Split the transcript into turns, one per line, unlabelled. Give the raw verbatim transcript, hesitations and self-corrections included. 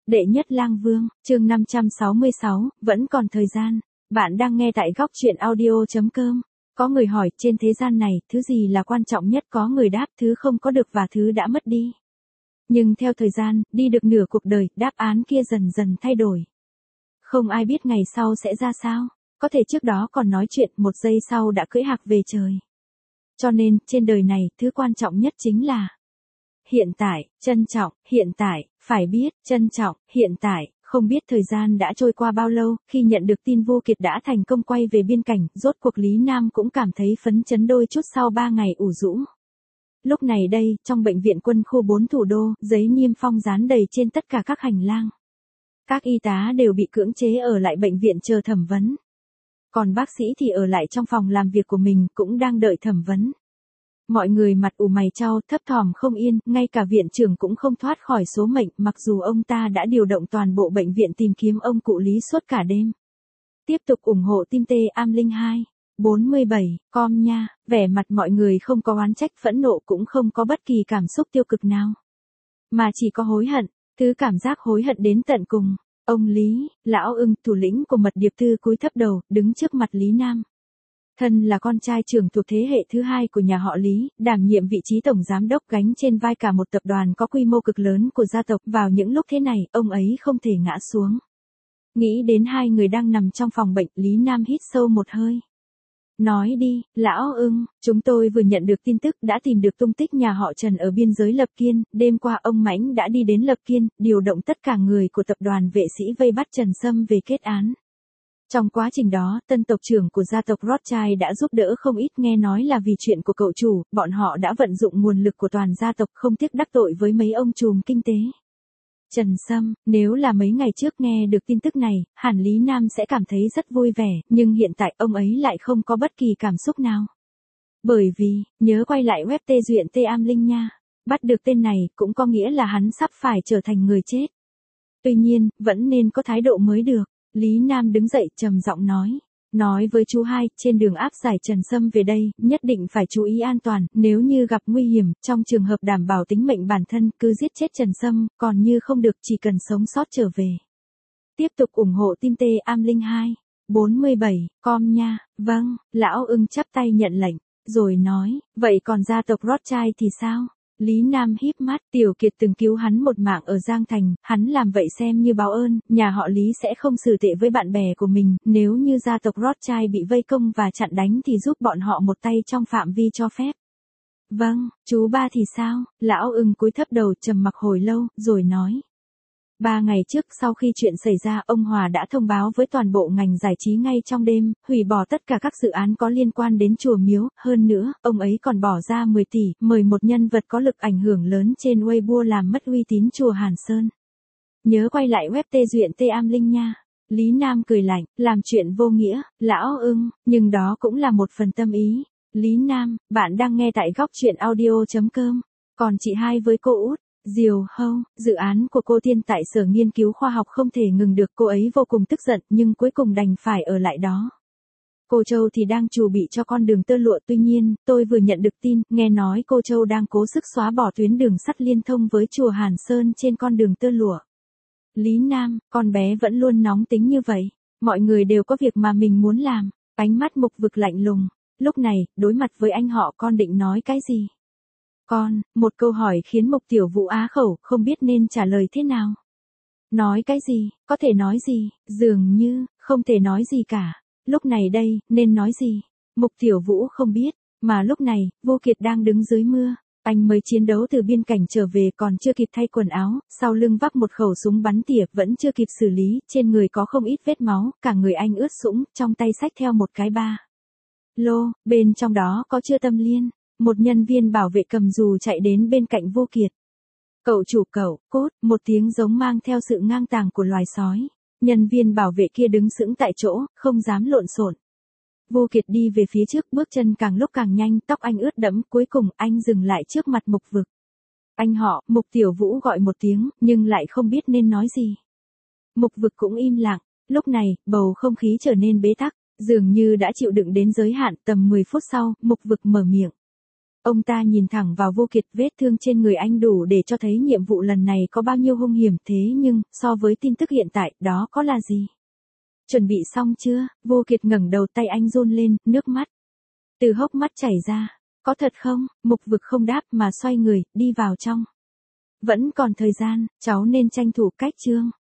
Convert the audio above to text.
Đệ nhất lang vương, chương năm trăm sáu mươi sáu, vẫn còn thời gian. Bạn đang nghe tại góc truyện audio chấm com. Có người hỏi, trên thế gian này, thứ gì là quan trọng nhất? Có người đáp, thứ không có được và thứ đã mất đi. Nhưng theo thời gian, đi được nửa cuộc đời, đáp án kia dần dần thay đổi. Không ai biết ngày sau sẽ ra sao. Có thể trước đó còn nói chuyện, một giây sau đã cưỡi hạc về trời. Cho nên, trên đời này, thứ quan trọng nhất chính là hiện tại, trân trọng, hiện tại, phải biết, trân trọng, hiện tại. Không biết thời gian đã trôi qua bao lâu, khi nhận được tin Vô Kiệt đã thành công quay về biên cảnh, rốt cuộc Lý Nam cũng cảm thấy phấn chấn đôi chút sau ba ngày ủ rũ. Lúc này đây, trong bệnh viện quân khu bốn thủ đô, giấy niêm phong dán đầy trên tất cả các hành lang. Các y tá đều bị cưỡng chế ở lại bệnh viện chờ thẩm vấn. Còn bác sĩ thì ở lại trong phòng làm việc của mình, cũng đang đợi thẩm vấn. Mọi người mặt ủ mày chau, thấp thỏm không yên, ngay cả viện trưởng cũng không thoát khỏi số mệnh, mặc dù ông ta đã điều động toàn bộ bệnh viện tìm kiếm ông cụ Lý suốt cả đêm. Tiếp tục ủng hộ Team T Am Linh hai, bốn mươi bảy, com nha, vẻ mặt mọi người không có oán trách phẫn nộ cũng không có bất kỳ cảm xúc tiêu cực nào. Mà chỉ có hối hận, thứ cảm giác hối hận đến tận cùng. Ông Lý, lão Ưng, thủ lĩnh của mật điệp thư cúi thấp đầu, đứng trước mặt Lý Nam. Thân là con trai trưởng thuộc thế hệ thứ hai của nhà họ Lý, đảm nhiệm vị trí tổng giám đốc gánh trên vai cả một tập đoàn có quy mô cực lớn của gia tộc. Vào những lúc thế này, ông ấy không thể ngã xuống. Nghĩ đến hai người đang nằm trong phòng bệnh, Lý Nam hít sâu một hơi. Nói đi, lão Ưng, chúng tôi vừa nhận được tin tức đã tìm được tung tích nhà họ Trần ở biên giới Lập Kiên, đêm qua ông Mãnh đã đi đến Lập Kiên, điều động tất cả người của tập đoàn vệ sĩ vây bắt Trần Sâm về kết án. Trong quá trình đó, tân tộc trưởng của gia tộc Rothschild đã giúp đỡ không ít, nghe nói là vì chuyện của cậu chủ, bọn họ đã vận dụng nguồn lực của toàn gia tộc không tiếc đắc tội với mấy ông trùm kinh tế. Trần Sâm, nếu là mấy ngày trước nghe được tin tức này, hẳn Lý Nam sẽ cảm thấy rất vui vẻ, nhưng hiện tại ông ấy lại không có bất kỳ cảm xúc nào. Bởi vì, nhớ quay lại web tê duyện T Am Linh nha, bắt được tên này cũng có nghĩa là hắn sắp phải trở thành người chết. Tuy nhiên, vẫn nên có thái độ mới được. Lý Nam đứng dậy trầm giọng nói. Nói với chú hai, trên đường áp giải Trần Sâm về đây, nhất định phải chú ý an toàn, nếu như gặp nguy hiểm, trong trường hợp đảm bảo tính mệnh bản thân, cứ giết chết Trần Sâm, còn như không được chỉ cần sống sót trở về. Tiếp tục ủng hộ Team T Am Linh hai, bốn mươi bảy, com nha, vâng, lão Ưng chắp tay nhận lệnh, rồi nói, vậy còn gia tộc Rothschild thì sao? Lý Nam híp mắt, Tiểu Kiệt từng cứu hắn một mạng ở Giang Thành, hắn làm vậy xem như báo ơn, nhà họ Lý sẽ không xử tệ với bạn bè của mình, nếu như gia tộc Rothschild bị vây công và chặn đánh thì giúp bọn họ một tay trong phạm vi cho phép. Vâng, chú ba thì sao? Lão Ưng cúi thấp đầu trầm mặc hồi lâu, rồi nói. Ba ngày trước sau khi chuyện xảy ra, ông Hòa đã thông báo với toàn bộ ngành giải trí ngay trong đêm, hủy bỏ tất cả các dự án có liên quan đến chùa miếu, hơn nữa, ông ấy còn bỏ ra mười tỷ, mời một nhân vật có lực ảnh hưởng lớn trên Weibo làm mất uy tín chùa Hàn Sơn. Nhớ quay lại web tê duyện T Am Linh nha. Lý Nam cười lạnh, làm chuyện vô nghĩa, lão Ưng, nhưng đó cũng là một phần tâm ý. Lý Nam, bạn đang nghe tại góc truyện audio chấm com, còn chị hai với cô út. Diều Hâu, dự án của cô Tiên tại Sở Nghiên cứu Khoa học không thể ngừng được, cô ấy vô cùng tức giận nhưng cuối cùng đành phải ở lại đó. Cô Châu thì đang chuẩn bị cho con đường tơ lụa, tuy nhiên, tôi vừa nhận được tin, nghe nói cô Châu đang cố sức xóa bỏ tuyến đường sắt liên thông với chùa Hàn Sơn trên con đường tơ lụa. Lý Nam, con bé vẫn luôn nóng tính như vậy, mọi người đều có việc mà mình muốn làm, ánh mắt Mục Vực lạnh lùng. Lúc này, đối mặt với anh họ, con định nói cái gì? Con, một câu hỏi khiến Mục Tiểu Vũ á khẩu, không biết nên trả lời thế nào. Nói cái gì, có thể nói gì, dường như, không thể nói gì cả. Lúc này đây, nên nói gì? Mục Tiểu Vũ không biết, mà lúc này, Vô Kiệt đang đứng dưới mưa. Anh mới chiến đấu từ biên cảnh trở về còn chưa kịp thay quần áo, sau lưng vác một khẩu súng bắn tỉa vẫn chưa kịp xử lý, trên người có không ít vết máu, cả người anh ướt sũng, trong tay xách theo một cái ba lô, bên trong đó có chứa tâm liên. Một nhân viên bảo vệ cầm dù chạy đến bên cạnh Vô Kiệt. Cậu chủ cậu, cốt, một tiếng giống mang theo sự ngang tàng của loài sói. Nhân viên bảo vệ kia đứng sững tại chỗ, không dám lộn xộn. Vô Kiệt đi về phía trước, bước chân càng lúc càng nhanh, tóc anh ướt đẫm, cuối cùng anh dừng lại trước mặt Mục Vực. Anh họ, Mục Tiểu Vũ gọi một tiếng, nhưng lại không biết nên nói gì. Mục Vực cũng im lặng, lúc này, bầu không khí trở nên bế tắc, dường như đã chịu đựng đến giới hạn. Tầm mười phút sau, Mục Vực mở miệng. Ông ta nhìn thẳng vào Vô Kiệt, vết thương trên người anh đủ để cho thấy nhiệm vụ lần này có bao nhiêu hung hiểm, thế nhưng, so với tin tức hiện tại, đó có là gì? Chuẩn bị xong chưa? Vô Kiệt ngẩng đầu, tay anh run lên, nước mắt từ hốc mắt chảy ra. Có thật không? Mục Vực không đáp mà xoay người, đi vào trong. Vẫn còn thời gian, cháu nên tranh thủ cách Trương.